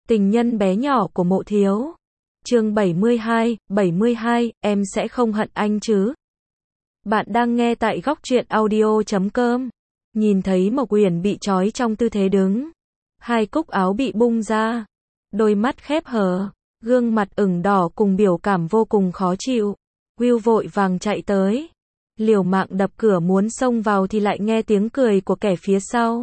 Tình nhân bé nhỏ của Mộ Thiếu. Chương 72, em sẽ không hận anh chứ? Bạn đang nghe tại góc truyện audio.com. Nhìn thấy Mộc Uyển bị trói trong tư thế đứng, hai cúc áo bị bung ra, đôi mắt khép hờ, gương mặt ửng đỏ cùng biểu cảm vô cùng khó chịu. Will vội vàng chạy tới, liều mạng đập cửa muốn xông vào thì lại nghe tiếng cười của kẻ phía sau.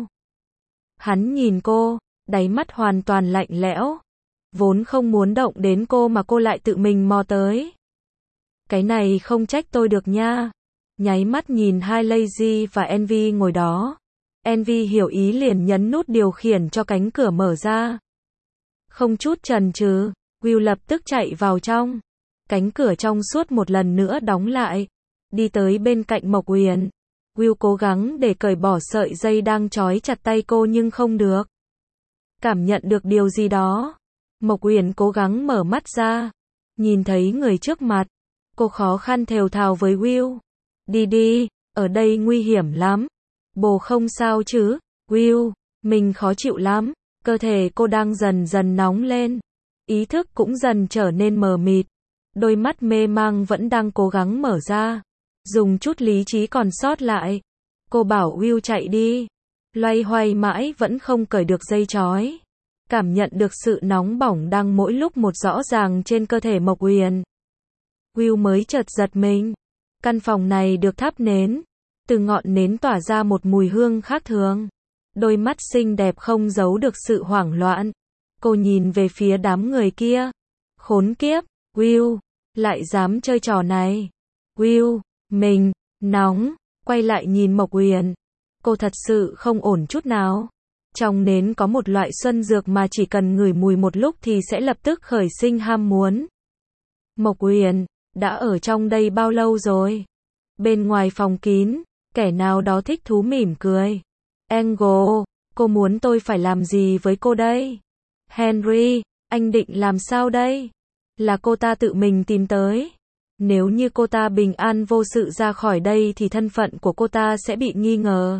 Hắn nhìn cô, đáy mắt hoàn toàn lạnh lẽo. Vốn không muốn động đến cô mà cô lại tự mình mò tới. Cái này không trách tôi được nha. Nháy mắt nhìn hai Lazy và Envy ngồi đó. Envy hiểu ý liền nhấn nút điều khiển cho cánh cửa mở ra. Không chút chần chừ, Will lập tức chạy vào trong. Cánh cửa trong suốt một lần nữa đóng lại. Đi tới bên cạnh Mộc Uyển. Will cố gắng để cởi bỏ sợi dây đang trói chặt tay cô nhưng không được. Cảm nhận được điều gì đó. Mộc Uyển cố gắng mở mắt ra. Nhìn thấy người trước mặt. Cô khó khăn thều thào với Will. Đi đi, ở đây nguy hiểm lắm. Bồ không sao chứ? Will, mình khó chịu lắm. Cơ thể cô đang dần dần nóng lên. Ý thức cũng dần trở nên mờ mịt. Đôi mắt mê mang vẫn đang cố gắng mở ra. Dùng chút lý trí còn sót lại. Cô bảo Will chạy đi. Loay hoay mãi vẫn không cởi được dây trói. Cảm nhận được sự nóng bỏng đang mỗi lúc một rõ ràng trên cơ thể Mộc Uyển. Will mới chợt giật mình. Căn phòng này được thắp nến. Từ ngọn nến tỏa ra một mùi hương khác thường. Đôi mắt xinh đẹp không giấu được sự hoảng loạn. Cô nhìn về phía đám người kia. Khốn kiếp, Will, lại dám chơi trò này. Will, mình, nóng, quay lại nhìn Mộc Uyển. Cô thật sự không ổn chút nào. Trong nến có một loại xuân dược mà chỉ cần ngửi mùi một lúc thì sẽ lập tức khởi sinh ham muốn. Mộc Uyển, đã ở trong đây bao lâu rồi? Bên ngoài phòng kín, kẻ nào đó thích thú mỉm cười. Angle, cô muốn tôi phải làm gì với cô đây? Henry, anh định làm sao đây? Là cô ta tự mình tìm tới. Nếu như cô ta bình an vô sự ra khỏi đây thì thân phận của cô ta sẽ bị nghi ngờ.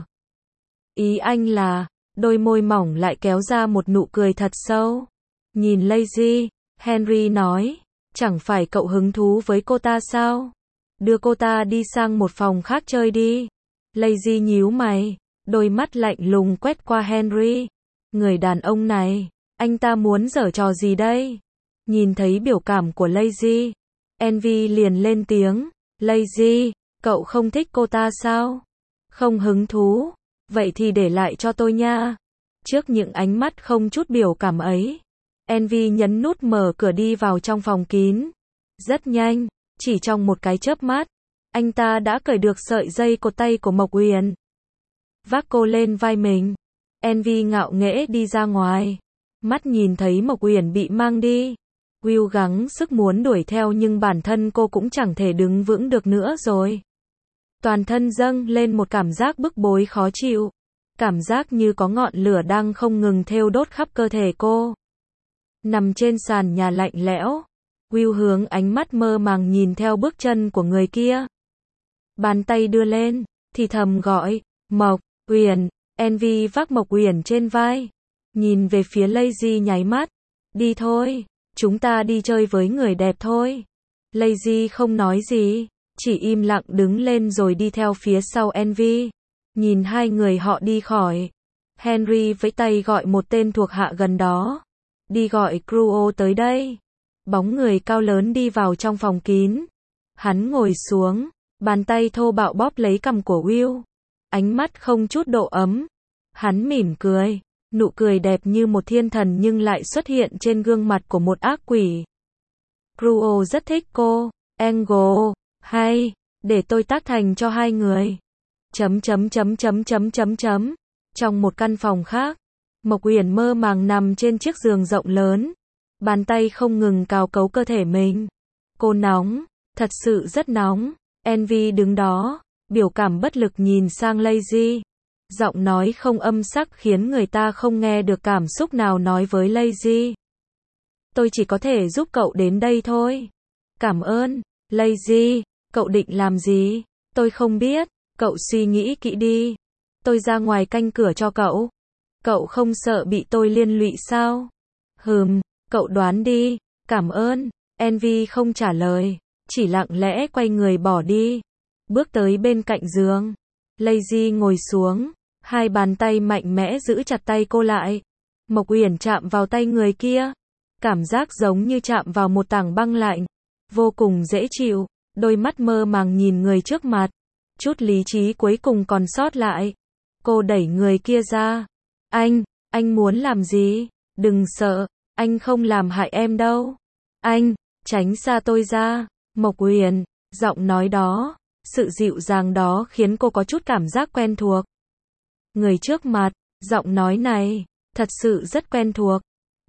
Ý anh là... Đôi môi mỏng lại kéo ra một nụ cười thật sâu. Nhìn Lazy, Henry nói, chẳng phải cậu hứng thú với cô ta sao? Đưa cô ta đi sang một phòng khác chơi đi. Lazy nhíu mày, đôi mắt lạnh lùng quét qua Henry. Người đàn ông này, anh ta muốn giở trò gì đây? Nhìn thấy biểu cảm của Lazy, Envy liền lên tiếng, Lazy, cậu không thích cô ta sao? Không hứng thú. Vậy thì để lại cho tôi nha. Trước những ánh mắt không chút biểu cảm ấy, Envy nhấn nút mở cửa đi vào trong phòng kín. Rất nhanh, chỉ trong một cái chớp mắt, anh ta đã cởi được sợi dây cột tay của Mộc Uyển. Vác cô lên vai mình, Envy ngạo nghễ đi ra ngoài. Mắt nhìn thấy Mộc Uyển bị mang đi. Will gắng sức muốn đuổi theo nhưng bản thân cô cũng chẳng thể đứng vững được nữa rồi. Toàn thân dâng lên một cảm giác bức bối khó chịu. Cảm giác như có ngọn lửa đang không ngừng thêu đốt khắp cơ thể cô. Nằm trên sàn nhà lạnh lẽo, Will hướng ánh mắt mơ màng nhìn theo bước chân của người kia. Bàn tay đưa lên, thì thầm gọi, Mộc Uyển. Envy vác Mộc Uyển trên vai. Nhìn về phía Lazy nháy mắt. Đi thôi, chúng ta đi chơi với người đẹp thôi. Lazy không nói gì. Chỉ im lặng đứng lên rồi đi theo phía sau Envy. Nhìn hai người họ đi khỏi. Henry vẫy tay gọi một tên thuộc hạ gần đó. Đi gọi Cruo tới đây. Bóng người cao lớn đi vào trong phòng kín. Hắn ngồi xuống. Bàn tay thô bạo bóp lấy cằm của Will. Ánh mắt không chút độ ấm. Hắn mỉm cười. Nụ cười đẹp như một thiên thần nhưng lại xuất hiện trên gương mặt của một ác quỷ. Cruo rất thích cô. Angle. Hay, để tôi tác thành cho hai người. Trong một căn phòng khác, Mộc Uyển mơ màng nằm trên chiếc giường rộng lớn. Bàn tay không ngừng cào cấu cơ thể mình. Cô nóng, thật sự rất nóng. Envy đứng đó, biểu cảm bất lực nhìn sang Lazy. Giọng nói không âm sắc khiến người ta không nghe được cảm xúc nào nói với Lazy. Tôi chỉ có thể giúp cậu đến đây thôi. Cảm ơn, Lazy. Cậu định làm gì? Tôi không biết. Cậu suy nghĩ kỹ đi. Tôi ra ngoài canh cửa cho cậu. Cậu không sợ bị tôi liên lụy sao? Cậu đoán đi. Cảm ơn. Envy không trả lời, chỉ lặng lẽ quay người bỏ đi. Bước tới bên cạnh giường. Lazy ngồi xuống, hai bàn tay mạnh mẽ giữ chặt tay cô lại. Mộc Uyển chạm vào tay người kia. Cảm giác giống như chạm vào một tảng băng lạnh. Vô cùng dễ chịu, đôi mắt mơ màng nhìn người trước mặt. Chút lý trí cuối cùng còn sót lại. Cô đẩy người kia ra. Anh muốn làm gì? Đừng sợ, anh không làm hại em đâu. Anh, tránh xa tôi ra. Mộc Uyển, giọng nói đó, sự dịu dàng đó khiến cô có chút cảm giác quen thuộc. Người trước mặt, giọng nói này, thật sự rất quen thuộc.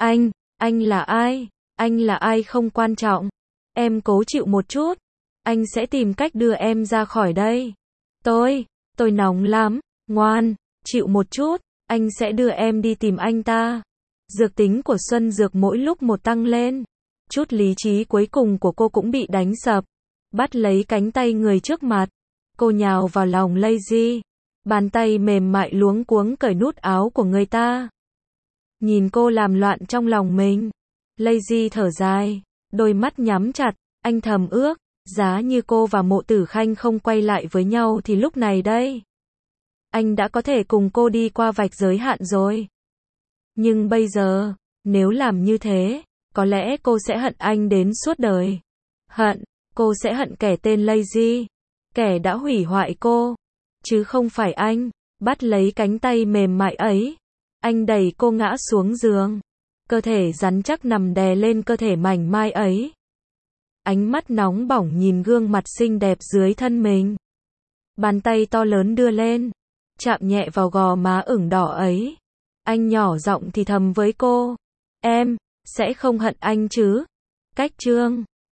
Anh là ai? Anh là ai không quan trọng. Em cố chịu một chút. Anh sẽ tìm cách đưa em ra khỏi đây. Tôi nóng lắm. Ngoan, chịu một chút. Anh sẽ đưa em đi tìm anh ta. Dược tính của Xuân Dược mỗi lúc một tăng lên. Chút lý trí cuối cùng của cô cũng bị đánh sập. Bắt lấy cánh tay người trước mặt. Cô nhào vào lòng Lazy. Bàn tay mềm mại luống cuống cởi nút áo của người ta. Nhìn cô làm loạn trong lòng mình. Lazy thở dài. Đôi mắt nhắm chặt. Anh thầm ước. Giá như cô và Mộ Tử Khanh không quay lại với nhau thì lúc này đây. Anh đã có thể cùng cô đi qua vạch giới hạn rồi. Nhưng bây giờ, nếu làm như thế, có lẽ cô sẽ hận anh đến suốt đời. Cô sẽ hận kẻ tên Lazy. Kẻ đã hủy hoại cô. Chứ không phải anh. Bắt lấy cánh tay mềm mại ấy. Anh đẩy cô ngã xuống giường. Cơ thể rắn chắc nằm đè lên cơ thể mảnh mai ấy. Ánh mắt nóng bỏng nhìn gương mặt xinh đẹp dưới thân mình. Bàn tay to lớn đưa lên. Chạm nhẹ vào gò má ửng đỏ ấy. Anh nhỏ giọng thì thầm với cô. Em sẽ không hận anh chứ? Cách chương